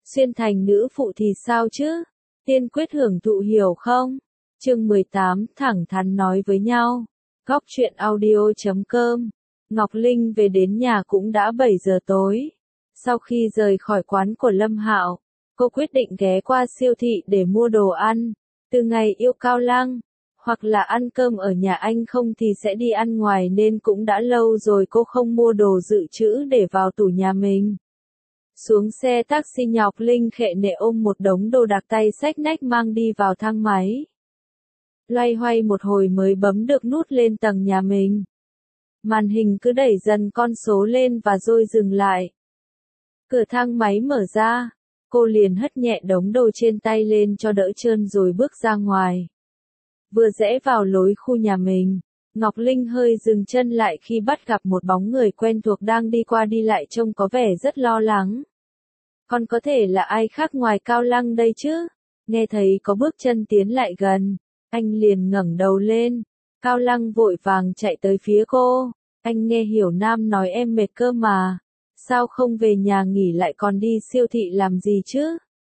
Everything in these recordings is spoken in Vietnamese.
Xuyên thành nữ phụ thì sao chứ? Tiên quyết hưởng thụ hiểu không? Chương 18 thẳng thắn nói với nhau. Góc truyện audio.com. Ngọc Linh về đến nhà cũng đã 7 giờ tối. Sau khi rời khỏi quán của Lâm Hạo, cô quyết định ghé qua siêu thị để mua đồ ăn. Từ ngày yêu Cao Lăng, hoặc là ăn cơm ở nhà anh không thì sẽ đi ăn ngoài nên cũng đã lâu rồi cô không mua đồ dự trữ để vào tủ nhà mình. Xuống xe taxi Ngọc Linh khệ nệ ôm một đống đồ đạc tay xách nách mang đi vào thang máy. Loay hoay một hồi mới bấm được nút lên tầng nhà mình. Màn hình cứ đẩy dần con số lên và rồi dừng lại. Cửa thang máy mở ra, cô liền hất nhẹ đống đồ trên tay lên cho đỡ trơn rồi bước ra ngoài. Vừa rẽ vào lối khu nhà mình, Ngọc Linh hơi dừng chân lại khi bắt gặp một bóng người quen thuộc đang đi qua đi lại trông có vẻ rất lo lắng. Còn có thể là ai khác ngoài Cao Lăng đây chứ? Nghe thấy có bước chân tiến lại gần, anh liền ngẩng đầu lên. Cao Lăng vội vàng chạy tới phía cô. Anh nghe Hiểu Nam nói em mệt cơ mà. Sao không về nhà nghỉ lại còn đi siêu thị làm gì chứ?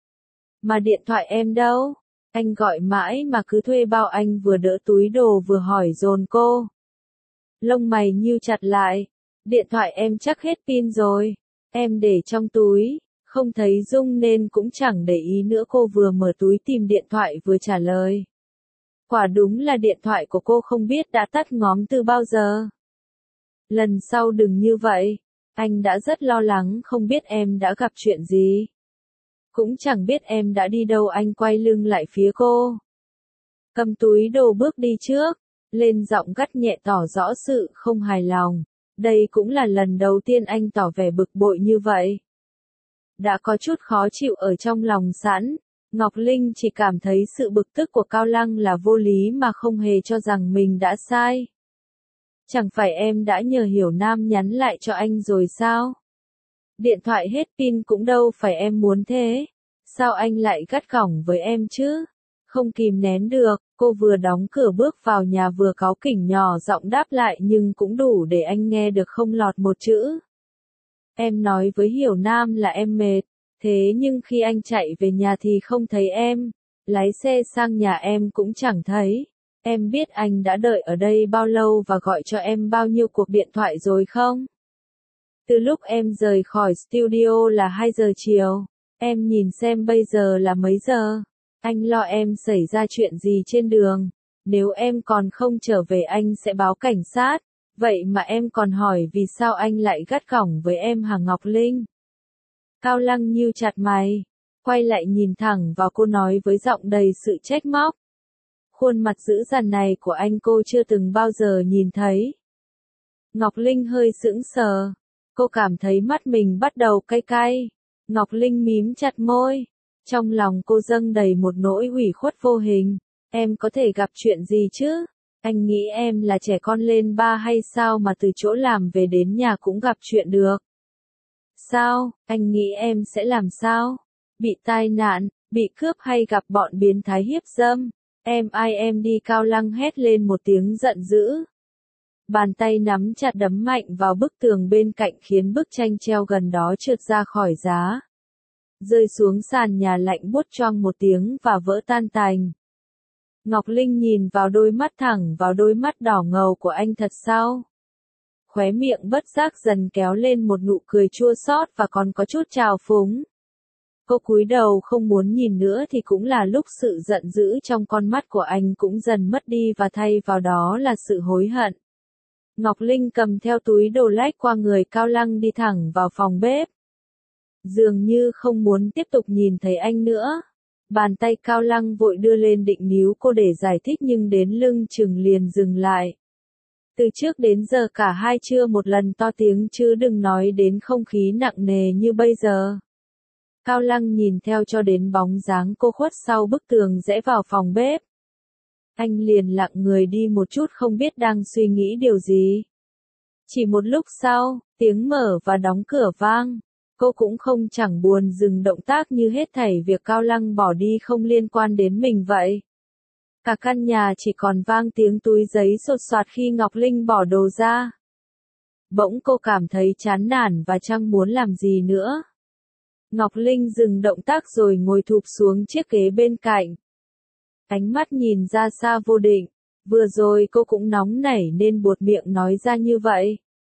Mà điện thoại em đâu? Anh gọi mãi mà cứ thuê bao. Anh vừa đỡ túi đồ vừa hỏi dồn cô. Lông mày nhíu chặt lại. Điện thoại em chắc hết pin rồi. Em để trong túi, không thấy rung nên cũng chẳng để ý nữa. Cô vừa mở túi tìm điện thoại vừa trả lời. Quả đúng là điện thoại của cô không biết đã tắt ngóm từ bao giờ. Lần sau đừng như vậy. Anh đã rất lo lắng không biết em đã gặp chuyện gì. Cũng chẳng biết em đã đi đâu. Anh quay lưng lại phía cô. Cầm túi đồ bước đi trước. Lên giọng gắt nhẹ tỏ rõ sự không hài lòng. Đây cũng là lần đầu tiên anh tỏ vẻ bực bội như vậy. Đã có chút khó chịu ở trong lòng sẵn. Ngọc Linh chỉ cảm thấy sự bực tức của Cao Lăng là vô lý mà không hề cho rằng mình đã sai. Chẳng phải em đã nhờ Hiểu Nam nhắn lại cho anh rồi sao? Điện thoại hết pin cũng đâu phải em muốn thế. Sao anh lại gắt gỏng với em chứ? Không kìm nén được, cô vừa đóng cửa bước vào nhà vừa cáu kỉnh nhỏ giọng đáp lại nhưng cũng đủ để anh nghe được không lọt một chữ. Em nói với Hiểu Nam là em mệt, thế nhưng khi anh chạy về nhà thì không thấy em, lái xe sang nhà em cũng chẳng thấy. Em biết anh đã đợi ở đây bao lâu và gọi cho em bao nhiêu cuộc điện thoại rồi không? Từ lúc em rời khỏi studio là 2 giờ chiều, em nhìn xem bây giờ là mấy giờ. Anh lo em xảy ra chuyện gì trên đường, nếu em còn không trở về anh sẽ báo cảnh sát. Vậy mà em còn hỏi vì sao anh lại gắt gỏng với em hả Ngọc Linh? Cao Lăng nhíu chặt mày, quay lại nhìn thẳng vào cô nói với giọng đầy sự trách móc. Khuôn mặt dữ dằn này của anh cô chưa từng bao giờ nhìn thấy. Ngọc Linh hơi sững sờ, cô cảm thấy mắt mình bắt đầu cay cay. Ngọc Linh mím chặt môi, trong lòng cô dâng đầy một nỗi ủy khuất vô hình. Em có thể gặp chuyện gì chứ? Anh nghĩ em là trẻ con lên ba hay sao mà từ chỗ làm về đến nhà cũng gặp chuyện được? Sao, anh nghĩ em sẽ làm sao? Bị tai nạn, bị cướp hay gặp bọn biến thái hiếp dâm? Em đi. Cao Lăng hét lên một tiếng giận dữ. Bàn tay nắm chặt đấm mạnh vào bức tường bên cạnh khiến bức tranh treo gần đó trượt ra khỏi giá. Rơi xuống sàn nhà lạnh buốt choang một tiếng và vỡ tan tành. Ngọc Linh nhìn vào đôi mắt thẳng vào đôi mắt đỏ ngầu của anh thật sao? Khóe miệng bất giác dần kéo lên một nụ cười chua xót và còn có chút trào phúng. Cô cúi đầu không muốn nhìn nữa thì cũng là lúc sự giận dữ trong con mắt của anh cũng dần mất đi và thay vào đó là sự hối hận. Ngọc Linh cầm theo túi đồ lách qua người Cao Lăng đi thẳng vào phòng bếp. Dường như không muốn tiếp tục nhìn thấy anh nữa. Bàn tay Cao Lăng vội đưa lên định níu cô để giải thích nhưng đến lưng chừng liền dừng lại. Từ trước đến giờ cả hai chưa một lần to tiếng chứ đừng nói đến không khí nặng nề như bây giờ. Cao Lăng nhìn theo cho đến bóng dáng cô khuất sau bức tường rẽ vào phòng bếp. Anh liền lặng người đi một chút không biết đang suy nghĩ điều gì. Chỉ một lúc sau, tiếng mở và đóng cửa vang. Cô cũng không chẳng buồn dừng động tác như hết thảy việc Cao Lăng bỏ đi không liên quan đến mình vậy. Cả căn nhà chỉ còn vang tiếng túi giấy sột soạt khi Ngọc Linh bỏ đồ ra. Bỗng cô cảm thấy chán nản và chẳng muốn làm gì nữa. Ngọc Linh dừng động tác rồi ngồi thụp xuống chiếc ghế bên cạnh. Ánh mắt nhìn ra xa Vô Định, vừa rồi cô cũng nóng nảy nên buột miệng nói ra như vậy.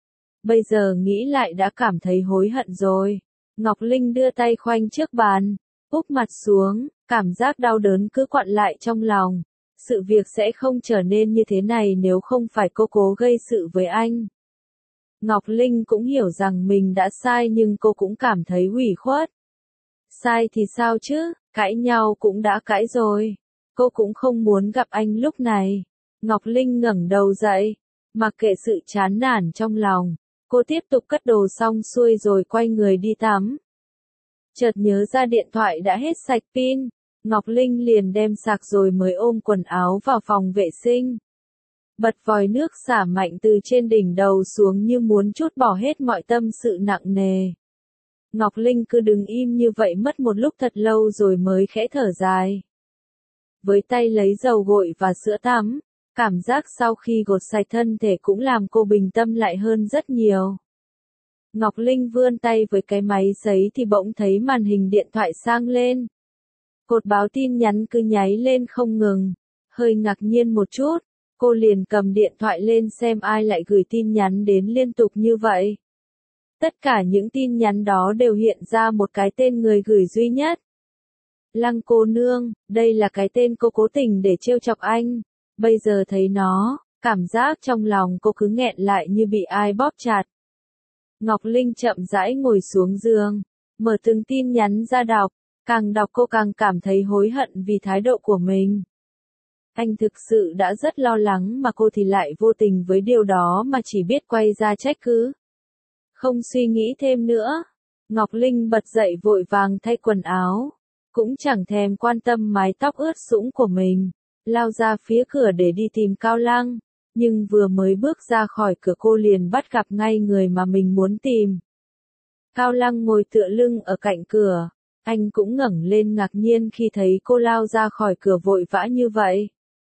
Bây giờ nghĩ lại đã cảm thấy hối hận rồi. Ngọc Linh đưa tay khoanh trước bàn, úp mặt xuống, cảm giác đau đớn cứ quặn lại trong lòng. Sự việc sẽ không trở nên như thế này nếu không phải cô cố gây sự với anh. Ngọc Linh cũng hiểu rằng mình đã sai nhưng cô cũng cảm thấy ủy khuất. Sai thì sao chứ, cãi nhau cũng đã cãi rồi. Cô cũng không muốn gặp anh lúc này. Ngọc Linh ngẩng đầu dậy, mặc kệ sự chán nản trong lòng. Cô tiếp tục cất đồ xong xuôi rồi quay người đi tắm. Chợt nhớ ra điện thoại đã hết sạch pin. Ngọc Linh liền đem sạc rồi mới ôm quần áo vào phòng vệ sinh. Bật vòi nước xả mạnh từ trên đỉnh đầu xuống như muốn trút bỏ hết mọi tâm sự nặng nề. Ngọc Linh cứ đứng im như vậy mất một lúc thật lâu rồi mới khẽ thở dài. Với tay lấy dầu gội và sữa tắm, cảm giác sau khi gột sạch thân thể cũng làm cô bình tâm lại hơn rất nhiều. Ngọc Linh vươn tay với cái máy sấy thì bỗng thấy màn hình điện thoại sang lên. Cột báo tin nhắn cứ nháy lên không ngừng. Hơi ngạc nhiên một chút, cô liền cầm điện thoại lên xem ai lại gửi tin nhắn đến liên tục như vậy. Tất cả những tin nhắn đó đều hiện ra một cái tên người gửi duy nhất. Lăng cô nương, đây là cái tên cô cố tình để trêu chọc anh. Bây giờ thấy nó, cảm giác trong lòng cô cứ nghẹn lại như bị ai bóp chặt. Ngọc Linh chậm rãi ngồi xuống giường, mở từng tin nhắn ra đọc. Càng đọc cô càng cảm thấy hối hận vì thái độ của mình. Anh thực sự đã rất lo lắng mà cô thì lại vô tình với điều đó mà chỉ biết quay ra trách cứ. Không suy nghĩ thêm nữa. Ngọc Linh bật dậy vội vàng thay quần áo. Cũng chẳng thèm quan tâm mái tóc ướt sũng của mình. Lao ra phía cửa để đi tìm Cao Lăng. Nhưng vừa mới bước ra khỏi cửa cô liền bắt gặp ngay người mà mình muốn tìm. Cao Lăng ngồi tựa lưng ở cạnh cửa. Anh cũng ngẩng lên ngạc nhiên khi thấy cô lao ra khỏi cửa vội vã như vậy.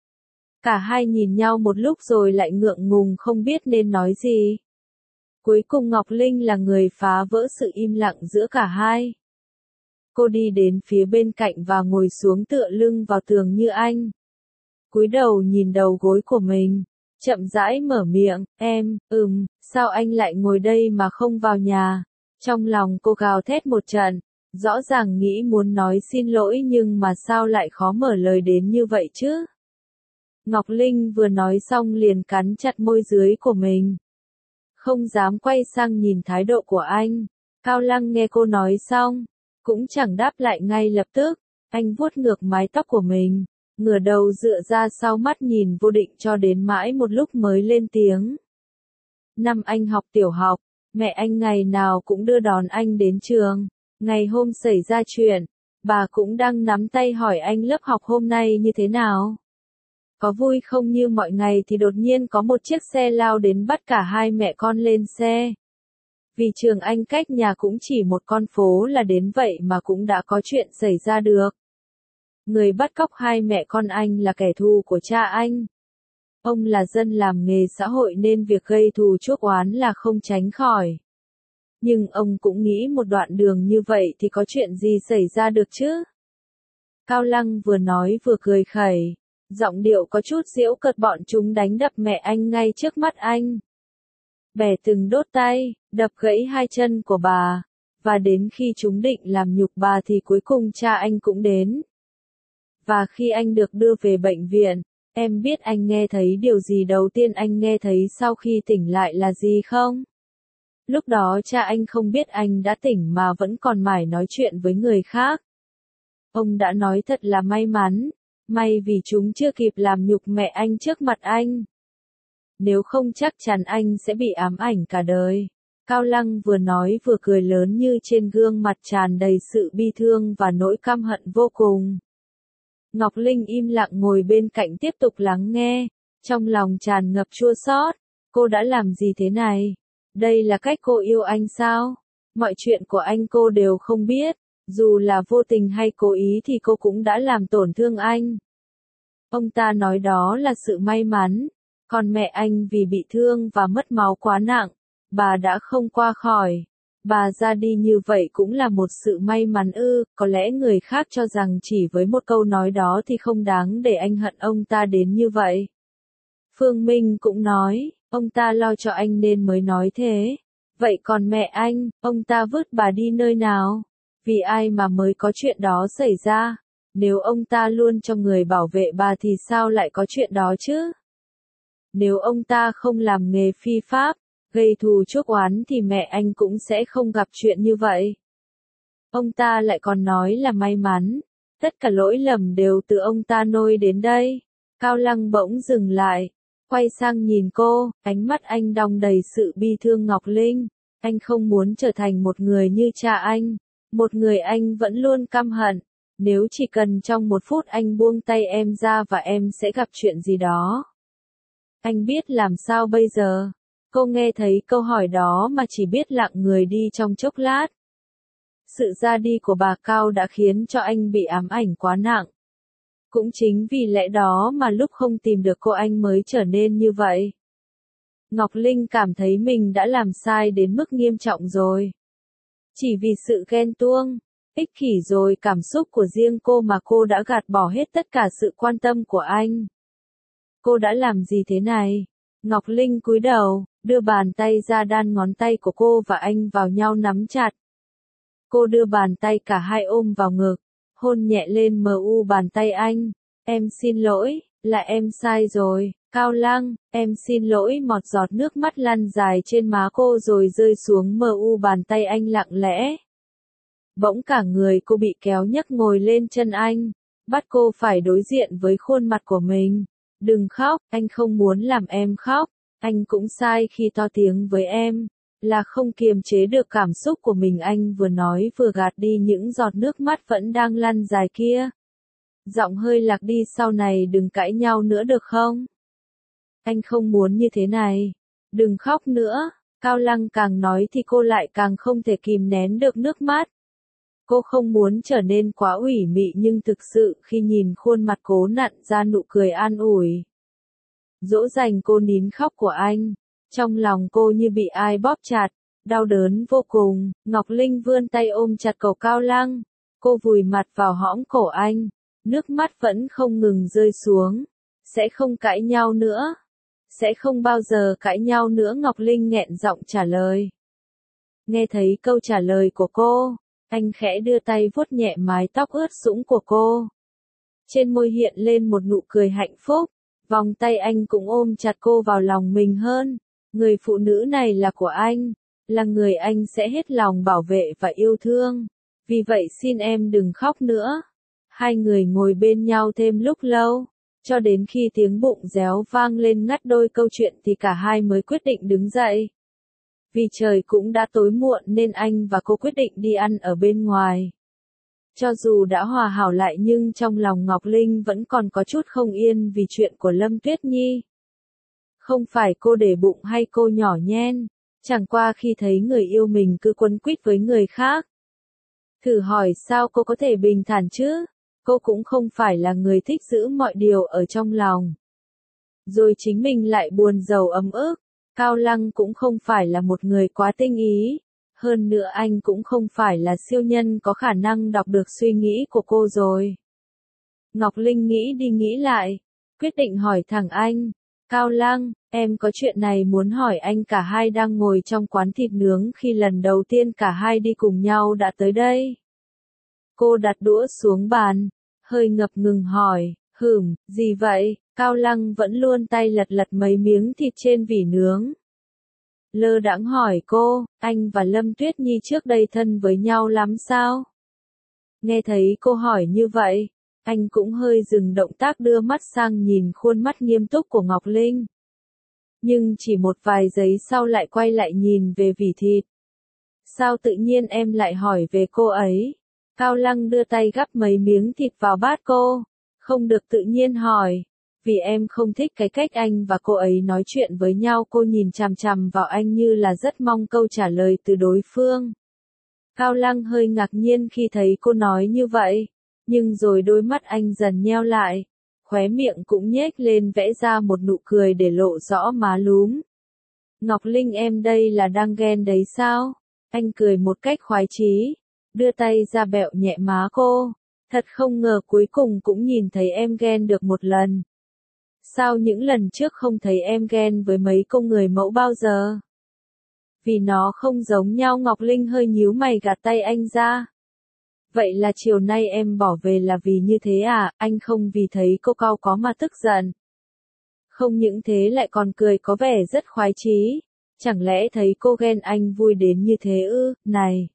Cả hai nhìn nhau một lúc rồi lại ngượng ngùng không biết nên nói gì. Cuối cùng Ngọc Linh là người phá vỡ sự im lặng giữa cả hai. Cô đi đến phía bên cạnh và ngồi xuống tựa lưng vào tường như anh. Cúi đầu nhìn đầu gối của mình, chậm rãi mở miệng, sao anh lại ngồi đây mà không vào nhà? Trong lòng cô gào thét một trận. Rõ ràng nghĩ muốn nói xin lỗi nhưng mà sao lại khó mở lời đến như vậy chứ? Ngọc Linh vừa nói xong liền cắn chặt môi dưới của mình. Không dám quay sang nhìn thái độ của anh. Cao Lăng nghe cô nói xong, cũng chẳng đáp lại ngay lập tức. Anh vuốt ngược mái tóc của mình, ngửa đầu dựa ra sau mắt nhìn Vô Định cho đến mãi một lúc mới lên tiếng. Năm anh học tiểu học, mẹ anh ngày nào cũng đưa đón anh đến trường. Ngày hôm xảy ra chuyện, bà cũng đang nắm tay hỏi anh lớp học hôm nay như thế nào. Có vui không? Như mọi ngày thì đột nhiên có một chiếc xe lao đến bắt cả hai mẹ con lên xe. Vì trường anh cách nhà cũng chỉ một con phố là đến vậy mà cũng đã có chuyện xảy ra được. Người bắt cóc hai mẹ con anh là kẻ thù của cha anh. Ông là dân làm nghề xã hội nên việc gây thù chuốc oán là không tránh khỏi. Nhưng ông cũng nghĩ một đoạn đường như vậy thì có chuyện gì xảy ra được chứ? Cao Lăng vừa nói vừa cười khẩy, giọng điệu có chút giễu cợt, bọn chúng đánh đập mẹ anh ngay trước mắt anh. Bẻ từng đốt tay, đập gãy hai chân của bà, và đến khi chúng định làm nhục bà thì cuối cùng cha anh cũng đến. Và khi anh được đưa về bệnh viện, em biết anh nghe thấy điều gì đầu tiên anh nghe thấy sau khi tỉnh lại là gì không? Lúc đó cha anh không biết anh đã tỉnh mà vẫn còn mải nói chuyện với người khác. Ông đã nói thật là may mắn, may vì chúng chưa kịp làm nhục mẹ anh trước mặt anh. Nếu không chắc chắn anh sẽ bị ám ảnh cả đời. Cao Lăng vừa nói vừa cười lớn như trên gương mặt tràn đầy sự bi thương và nỗi căm hận vô cùng. Ngọc Linh im lặng ngồi bên cạnh tiếp tục lắng nghe, trong lòng tràn ngập chua xót. Cô đã làm gì thế này? Đây là cách cô yêu anh sao? Mọi chuyện của anh cô đều không biết, dù là vô tình hay cố ý thì cô cũng đã làm tổn thương anh. Ông ta nói đó là sự may mắn, còn mẹ anh vì bị thương và mất máu quá nặng, bà đã không qua khỏi. Bà ra đi như vậy cũng là một sự may mắn ư, có lẽ người khác cho rằng chỉ với một câu nói đó thì không đáng để anh hận ông ta đến như vậy. Phương Minh cũng nói, ông ta lo cho anh nên mới nói thế. Vậy còn mẹ anh, ông ta vứt bà đi nơi nào? Vì ai mà mới có chuyện đó xảy ra? Nếu ông ta luôn cho người bảo vệ bà thì sao lại có chuyện đó chứ? Nếu ông ta không làm nghề phi pháp, gây thù chuốc oán thì mẹ anh cũng sẽ không gặp chuyện như vậy. Ông ta lại còn nói là may mắn, tất cả lỗi lầm đều từ ông ta nôi đến đây. Cao Lăng bỗng dừng lại, quay sang nhìn cô, ánh mắt anh đong đầy sự bi thương. Ngọc Linh, anh không muốn trở thành một người như cha anh, một người anh vẫn luôn căm hận. Nếu chỉ cần trong một phút anh buông tay em ra và em sẽ gặp chuyện gì đó. Anh biết làm sao bây giờ? Cô nghe thấy câu hỏi đó mà chỉ biết lặng người đi trong chốc lát. Sự ra đi của bà Cao đã khiến cho anh bị ám ảnh quá nặng. Cũng chính vì lẽ đó mà lúc không tìm được cô anh mới trở nên như vậy. Ngọc Linh cảm thấy mình đã làm sai đến mức nghiêm trọng rồi. Chỉ vì sự ghen tuông, ích kỷ rồi cảm xúc của riêng cô mà cô đã gạt bỏ hết tất cả sự quan tâm của anh. Cô đã làm gì thế này? Ngọc Linh cúi đầu, đưa bàn tay ra đan ngón tay của cô và anh vào nhau nắm chặt. Cô đưa bàn tay cả hai ôm vào ngực, hôn nhẹ lên bàn tay anh. Em xin lỗi, là em sai rồi, Cao Lăng, em xin lỗi. Một giọt nước mắt lăn dài trên má cô rồi rơi xuống bàn tay anh lặng lẽ. Bỗng cả người cô bị kéo nhấc ngồi lên chân anh, bắt cô phải đối diện với khuôn mặt của mình. Đừng khóc, anh không muốn làm em khóc, anh cũng sai khi to tiếng với em, là không kiềm chế được cảm xúc của mình. Anh vừa nói vừa gạt đi những giọt nước mắt vẫn đang lăn dài kia. Giọng hơi lạc đi, sau này đừng cãi nhau nữa được không? Anh không muốn như thế này. Đừng khóc nữa. Cao Lăng càng nói thì cô lại càng không thể kìm nén được nước mắt. Cô không muốn trở nên quá ủy mị nhưng thực sự khi nhìn khuôn mặt cố nặn ra nụ cười an ủi, dỗ dành cô nín khóc của anh, trong lòng cô như bị ai bóp chặt, đau đớn vô cùng. Ngọc Linh vươn tay ôm chặt cổ Cao Lăng, cô vùi mặt vào hõm cổ anh, nước mắt vẫn không ngừng rơi xuống. Sẽ không cãi nhau nữa. Sẽ không bao giờ cãi nhau nữa, Ngọc Linh nghẹn giọng trả lời. Nghe thấy câu trả lời của cô, anh khẽ đưa tay vuốt nhẹ mái tóc ướt sũng của cô. Trên môi hiện lên một nụ cười hạnh phúc, vòng tay anh cũng ôm chặt cô vào lòng mình hơn. Người phụ nữ này là của anh, là người anh sẽ hết lòng bảo vệ và yêu thương. Vì vậy xin em đừng khóc nữa. Hai người ngồi bên nhau thêm lúc lâu, cho đến khi tiếng bụng réo vang lên ngắt đôi câu chuyện thì cả hai mới quyết định đứng dậy. Vì trời cũng đã tối muộn nên anh và cô quyết định đi ăn ở bên ngoài. Cho dù đã hòa hảo lại nhưng trong lòng Ngọc Linh vẫn còn có chút không yên vì chuyện của Lâm Tuyết Nhi. Không phải cô để bụng hay cô nhỏ nhen, chẳng qua khi thấy người yêu mình cứ quấn quýt với người khác. Thử hỏi sao cô có thể bình thản chứ? Cô cũng không phải là người thích giữ mọi điều ở trong lòng. Rồi chính mình lại buồn rầu ấm ức. Cao Lăng cũng không phải là một người quá tinh ý. Hơn nữa anh cũng không phải là siêu nhân có khả năng đọc được suy nghĩ của cô rồi. Ngọc Linh nghĩ đi nghĩ lại, quyết định hỏi thẳng anh. Cao Lăng, em có chuyện này muốn hỏi anh. Cả hai đang ngồi trong quán thịt nướng khi lần đầu tiên cả hai đi cùng nhau đã tới đây. Cô đặt đũa xuống bàn, hơi ngập ngừng hỏi, gì vậy? Cao Lăng vẫn luôn tay lật lật mấy miếng thịt trên vỉ nướng. Lơ đãng hỏi cô, anh và Lâm Tuyết Nhi trước đây thân với nhau lắm sao? Nghe thấy cô hỏi như vậy, anh cũng hơi dừng động tác đưa mắt sang nhìn khuôn mắt nghiêm túc của Ngọc Linh. Nhưng chỉ một vài giây sau lại quay lại nhìn về vỉ thịt. Sao tự nhiên em lại hỏi về cô ấy? Cao Lăng đưa tay gắp mấy miếng thịt vào bát cô. Không được tự nhiên hỏi. Vì em không thích cái cách anh và cô ấy nói chuyện với nhau. Cô nhìn chằm chằm vào anh như là rất mong câu trả lời từ đối phương. Cao Lăng hơi ngạc nhiên khi thấy cô nói như vậy. Nhưng rồi đôi mắt anh dần nheo lại. Khóe miệng cũng nhếch lên vẽ ra một nụ cười để lộ rõ má lúm. Ngọc Linh, em đây là đang ghen đấy sao? Anh cười một cách khoái chí, đưa tay ra bẹo nhẹ má cô. Thật không ngờ cuối cùng cũng nhìn thấy em ghen được một lần. Sao những lần trước không thấy em ghen với mấy cô người mẫu bao giờ? Vì nó không giống nhau. Ngọc Linh hơi nhíu mày gạt tay anh ra. Vậy là chiều nay em bỏ về là vì như thế à? Anh không vì thấy cô cau có mà tức giận. Không những thế lại còn cười có vẻ rất khoái chí. Chẳng lẽ thấy cô ghen anh vui đến như thế ư? Này!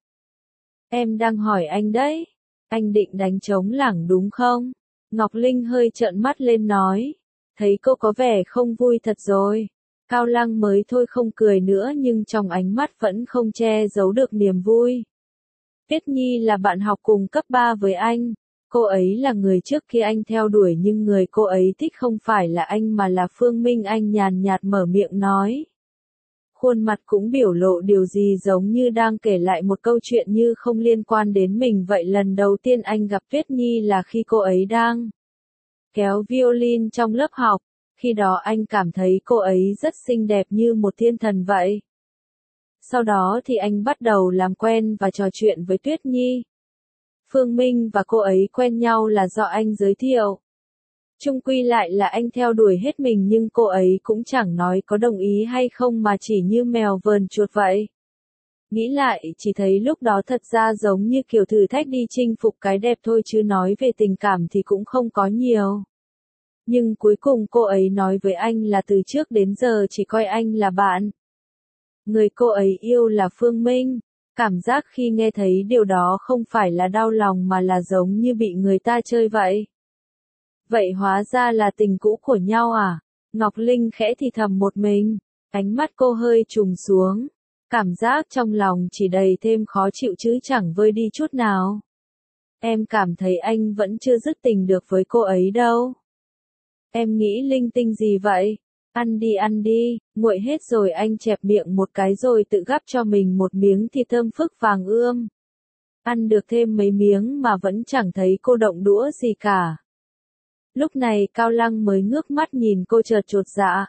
Em đang hỏi anh đấy. Anh định đánh trống lảng đúng không? Ngọc Linh hơi trợn mắt lên nói. Thấy cô có vẻ không vui thật rồi. Cao Lăng mới thôi không cười nữa nhưng trong ánh mắt vẫn không che giấu được niềm vui. Tuyết Nhi là bạn học cùng cấp 3 với anh. Cô ấy là người trước khi anh theo đuổi nhưng người cô ấy thích không phải là anh mà là Phương Minh. Anh nhàn nhạt mở miệng nói. Khuôn mặt cũng biểu lộ điều gì giống như đang kể lại một câu chuyện như không liên quan đến mình vậy. Lần đầu tiên anh gặp Tuyết Nhi là khi cô ấy đang kéo violin trong lớp học. Khi đó anh cảm thấy cô ấy rất xinh đẹp như một thiên thần vậy. Sau đó thì anh bắt đầu làm quen và trò chuyện với Tuyết Nhi. Phương Minh và cô ấy quen nhau là do anh giới thiệu. Chung quy lại là anh theo đuổi hết mình nhưng cô ấy cũng chẳng nói có đồng ý hay không mà chỉ như mèo vờn chuột vậy. Nghĩ lại chỉ thấy lúc đó thật ra giống như kiểu thử thách đi chinh phục cái đẹp thôi chứ nói về tình cảm thì cũng không có nhiều. Nhưng cuối cùng cô ấy nói với anh là từ trước đến giờ chỉ coi anh là bạn. Người cô ấy yêu là Phương Minh. Cảm giác khi nghe thấy điều đó không phải là đau lòng mà là giống như bị người ta chơi vậy. Vậy hóa ra là tình cũ của nhau à? Ngọc Linh khẽ thì thầm một mình. Ánh mắt cô hơi trùng xuống. Cảm giác trong lòng chỉ đầy thêm khó chịu chứ chẳng vơi đi chút nào. Em cảm thấy anh vẫn chưa dứt tình được với cô ấy đâu. Em nghĩ linh tinh gì vậy? Ăn đi, nguội hết rồi. Anh chẹp miệng một cái rồi tự gắp cho mình một miếng thịt thơm phức vàng ươm. Ăn được thêm mấy miếng mà vẫn chẳng thấy cô động đũa gì cả. Lúc này Cao Lăng mới ngước mắt nhìn cô chợt chột dạ.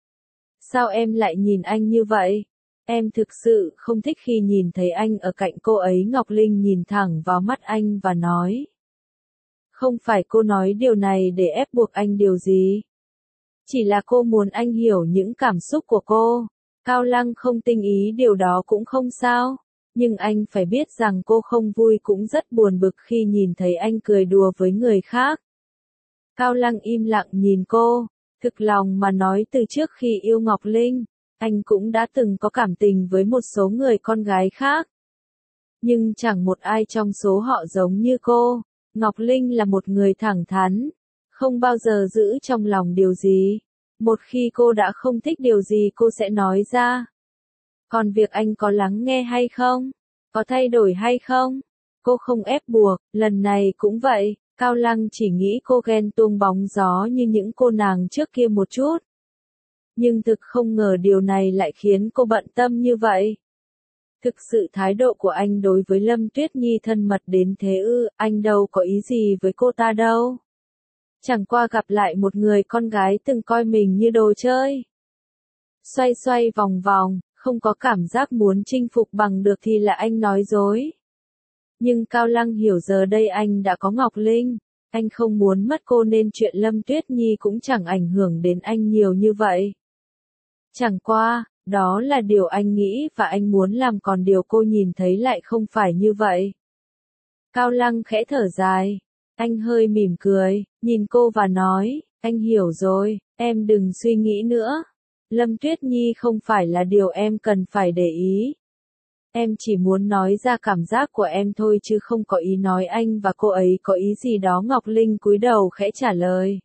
Sao em lại nhìn anh như vậy? Em thực sự không thích khi nhìn thấy anh ở cạnh cô ấy. Ngọc Linh nhìn thẳng vào mắt anh và nói. Không phải cô nói điều này để ép buộc anh điều gì. Chỉ là cô muốn anh hiểu những cảm xúc của cô. Cao Lăng không tinh ý điều đó cũng không sao. Nhưng anh phải biết rằng cô không vui cũng rất buồn bực khi nhìn thấy anh cười đùa với người khác. Cao Lăng im lặng nhìn cô. Thực lòng mà nói từ trước khi yêu Ngọc Linh, anh cũng đã từng có cảm tình với một số người con gái khác. Nhưng chẳng một ai trong số họ giống như cô. Ngọc Linh là một người thẳng thắn, không bao giờ giữ trong lòng điều gì. Một khi cô đã không thích điều gì cô sẽ nói ra. Còn việc anh có lắng nghe hay không? Có thay đổi hay không? Cô không ép buộc, lần này cũng vậy. Cao Lăng chỉ nghĩ cô ghen tuông bóng gió như những cô nàng trước kia một chút. Nhưng thực không ngờ điều này lại khiến cô bận tâm như vậy. Thực sự thái độ của anh đối với Lâm Tuyết Nhi thân mật đến thế ư? Anh đâu có ý gì với cô ta đâu. Chẳng qua gặp lại một người con gái từng coi mình như đồ chơi. Xoay xoay vòng vòng, không có cảm giác muốn chinh phục bằng được thì là anh nói dối. Nhưng Cao Lăng hiểu giờ đây anh đã có Ngọc Linh. Anh không muốn mất cô nên chuyện Lâm Tuyết Nhi cũng chẳng ảnh hưởng đến anh nhiều như vậy. Chẳng qua, đó là điều anh nghĩ và anh muốn làm còn điều cô nhìn thấy lại không phải như vậy. Cao Lăng khẽ thở dài. Anh hơi mỉm cười, nhìn cô và nói, anh hiểu rồi, em đừng suy nghĩ nữa. Lâm Tuyết Nhi không phải là điều em cần phải để ý. Em chỉ muốn nói ra cảm giác của em thôi chứ không có ý nói anh và cô ấy có ý gì đó. Ngọc Linh cúi đầu khẽ trả lời.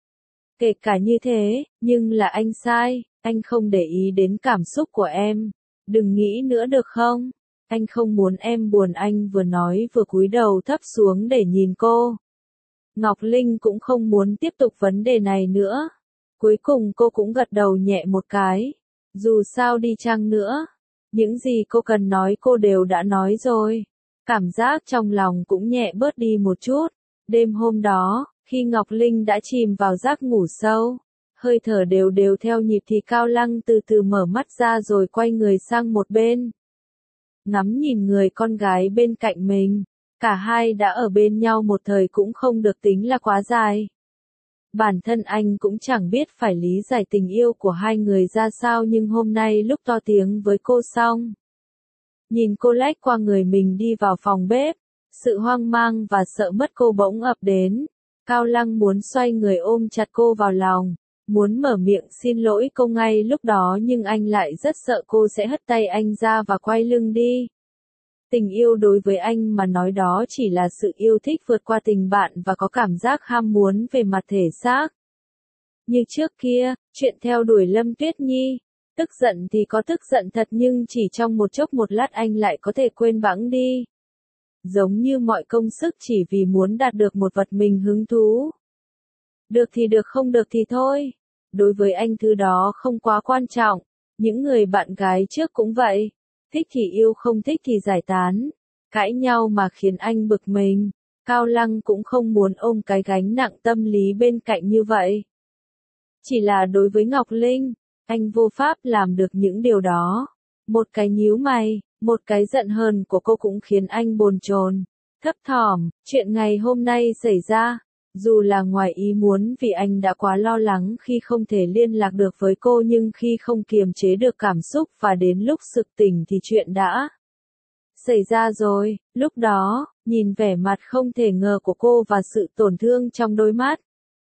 Kể cả như thế, nhưng là anh sai, anh không để ý đến cảm xúc của em. Đừng nghĩ nữa được không? Anh không muốn em buồn. Anh vừa nói vừa cúi đầu thấp xuống để nhìn cô. Ngọc Linh cũng không muốn tiếp tục vấn đề này nữa. Cuối cùng cô cũng gật đầu nhẹ một cái. Dù sao đi chăng nữa, những gì cô cần nói cô đều đã nói rồi. Cảm giác trong lòng cũng nhẹ bớt đi một chút. Đêm hôm đó, khi Ngọc Linh đã chìm vào giấc ngủ sâu, hơi thở đều đều theo nhịp thì Cao Lăng từ từ mở mắt ra rồi quay người sang một bên. ngắm nhìn người con gái bên cạnh mình. Cả hai đã ở bên nhau một thời cũng không được tính là quá dài. Bản thân anh cũng chẳng biết phải lý giải tình yêu của hai người ra sao, nhưng hôm nay lúc to tiếng với cô xong, nhìn cô lách qua người mình đi vào phòng bếp, sự hoang mang và sợ mất cô bỗng ập đến. Cao Lăng muốn xoay người ôm chặt cô vào lòng, muốn mở miệng xin lỗi cô ngay lúc đó, nhưng anh lại rất sợ cô sẽ hất tay anh ra và quay lưng đi. Tình yêu đối với anh mà nói đó chỉ là sự yêu thích vượt qua tình bạn và có cảm giác ham muốn về mặt thể xác. Như trước kia, chuyện theo đuổi Lâm Tuyết Nhi, tức giận thì có tức giận thật, nhưng chỉ trong một chốc một lát anh lại có thể quên bẵng đi. Giống như mọi công sức chỉ vì muốn đạt được một vật mình hứng thú. Được thì được, không được thì thôi. Đối với anh thứ đó không quá quan trọng. Những người bạn gái trước cũng vậy. Thích thì yêu, không thích thì giải tán. Cãi nhau mà khiến anh bực mình. Cao Lăng cũng không muốn ôm cái gánh nặng tâm lý bên cạnh như vậy. Chỉ là đối với Ngọc Linh, anh vô pháp làm được những điều đó. Một cái nhíu mày, một cái giận hờn của cô cũng khiến anh bồn chồn, thấp thỏm. Chuyện ngày hôm nay xảy ra, dù là ngoài ý muốn vì anh đã quá lo lắng khi không thể liên lạc được với cô, nhưng khi không kiềm chế được cảm xúc và đến lúc sực tỉnh thì chuyện đã xảy ra rồi. Lúc đó, nhìn vẻ mặt không thể ngờ của cô và sự tổn thương trong đôi mắt,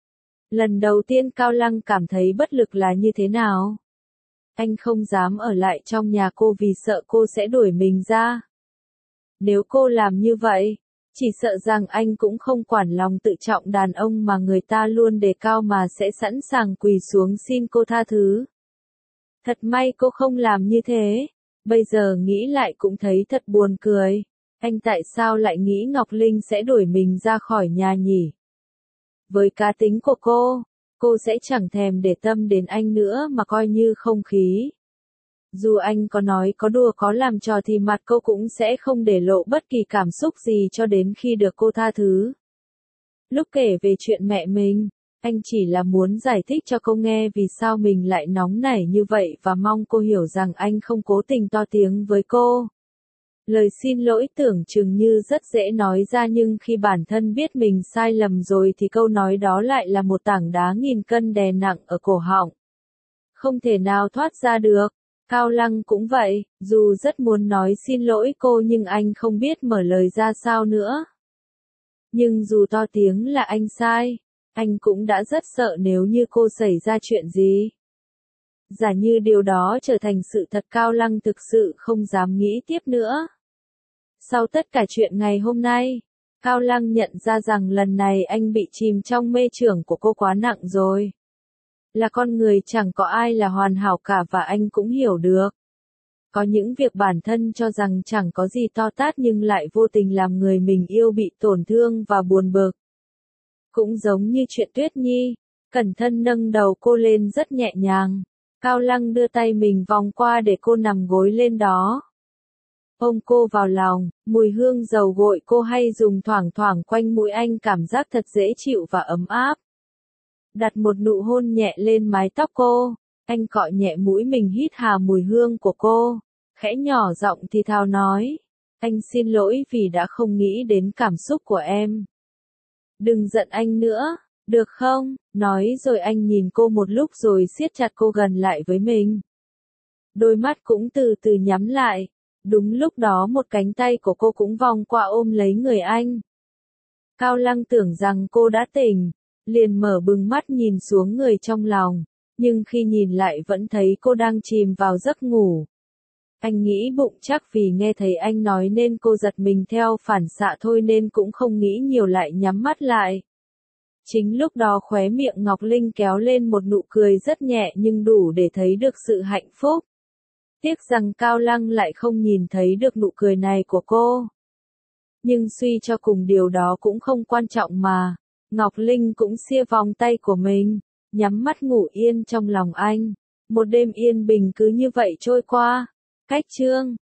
lần đầu tiên Cao Lăng cảm thấy bất lực là như thế nào. Anh không dám ở lại trong nhà cô vì sợ cô sẽ đuổi mình ra. Nếu cô làm như vậy, chỉ sợ rằng anh cũng không quản lòng tự trọng đàn ông mà người ta luôn đề cao mà sẽ sẵn sàng quỳ xuống xin cô tha thứ. Thật may cô không làm như thế. Bây giờ nghĩ lại cũng thấy thật buồn cười. Anh tại sao lại nghĩ Ngọc Linh sẽ đuổi mình ra khỏi nhà nhỉ? Với cá tính của cô sẽ chẳng thèm để tâm đến anh nữa mà coi như không khí. Dù anh có nói có đùa có làm trò thì mặt cô cũng sẽ không để lộ bất kỳ cảm xúc gì cho đến khi được cô tha thứ. Lúc kể về chuyện mẹ mình, anh chỉ là muốn giải thích cho cô nghe vì sao mình lại nóng nảy như vậy và mong cô hiểu rằng anh không cố tình to tiếng với cô. Lời xin lỗi tưởng chừng như rất dễ nói ra, nhưng khi bản thân biết mình sai lầm rồi thì câu nói đó lại là một tảng đá nghìn cân đè nặng ở cổ họng. Không thể nào thoát ra được. Cao Lăng cũng vậy, dù rất muốn nói xin lỗi cô nhưng anh không biết mở lời ra sao nữa. Nhưng dù to tiếng là anh sai, anh cũng đã rất sợ nếu như cô xảy ra chuyện gì. Giả như điều đó trở thành sự thật, Cao Lăng thực sự không dám nghĩ tiếp nữa. Sau tất cả chuyện ngày hôm nay, Cao Lăng nhận ra rằng lần này anh bị chìm trong mê chưởng của cô quá nặng rồi. Là con người chẳng có ai là hoàn hảo cả và anh cũng hiểu được. Có những việc bản thân cho rằng chẳng có gì to tát nhưng lại vô tình làm người mình yêu bị tổn thương và buồn bực. Cũng giống như chuyện Tuyết Nhi, cẩn thận nâng đầu cô lên rất nhẹ nhàng. Cao Lăng đưa tay mình vòng qua để cô nằm gối lên đó. Ôm cô vào lòng, mùi hương dầu gội cô hay dùng thoảng thoảng quanh mũi anh cảm giác thật dễ chịu và ấm áp. Đặt một nụ hôn nhẹ lên mái tóc cô, anh cọ nhẹ mũi mình hít hà mùi hương của cô, khẽ nhỏ giọng thì thào nói, anh xin lỗi vì đã không nghĩ đến cảm xúc của em. Đừng giận anh nữa, được không? Nói rồi anh nhìn cô một lúc rồi siết chặt cô gần lại với mình. Đôi mắt cũng từ từ nhắm lại. Đúng lúc đó một cánh tay của cô cũng vòng qua ôm lấy người anh. Cao Lăng tưởng rằng cô đã tỉnh, liền mở bừng mắt nhìn xuống người trong lòng, nhưng khi nhìn lại vẫn thấy cô đang chìm vào giấc ngủ. Anh nghĩ bụng chắc vì nghe thấy anh nói nên cô giật mình theo phản xạ thôi nên cũng không nghĩ nhiều lại nhắm mắt lại. Chính lúc đó khóe miệng Ngọc Linh kéo lên một nụ cười rất nhẹ nhưng đủ để thấy được sự hạnh phúc. Tiếc rằng Cao Lăng lại không nhìn thấy được nụ cười này của cô. Nhưng suy cho cùng điều đó cũng không quan trọng mà. Ngọc Linh cũng xia vòng tay của mình, nhắm mắt ngủ yên trong lòng anh. Một đêm yên bình cứ như vậy trôi qua. Cách chương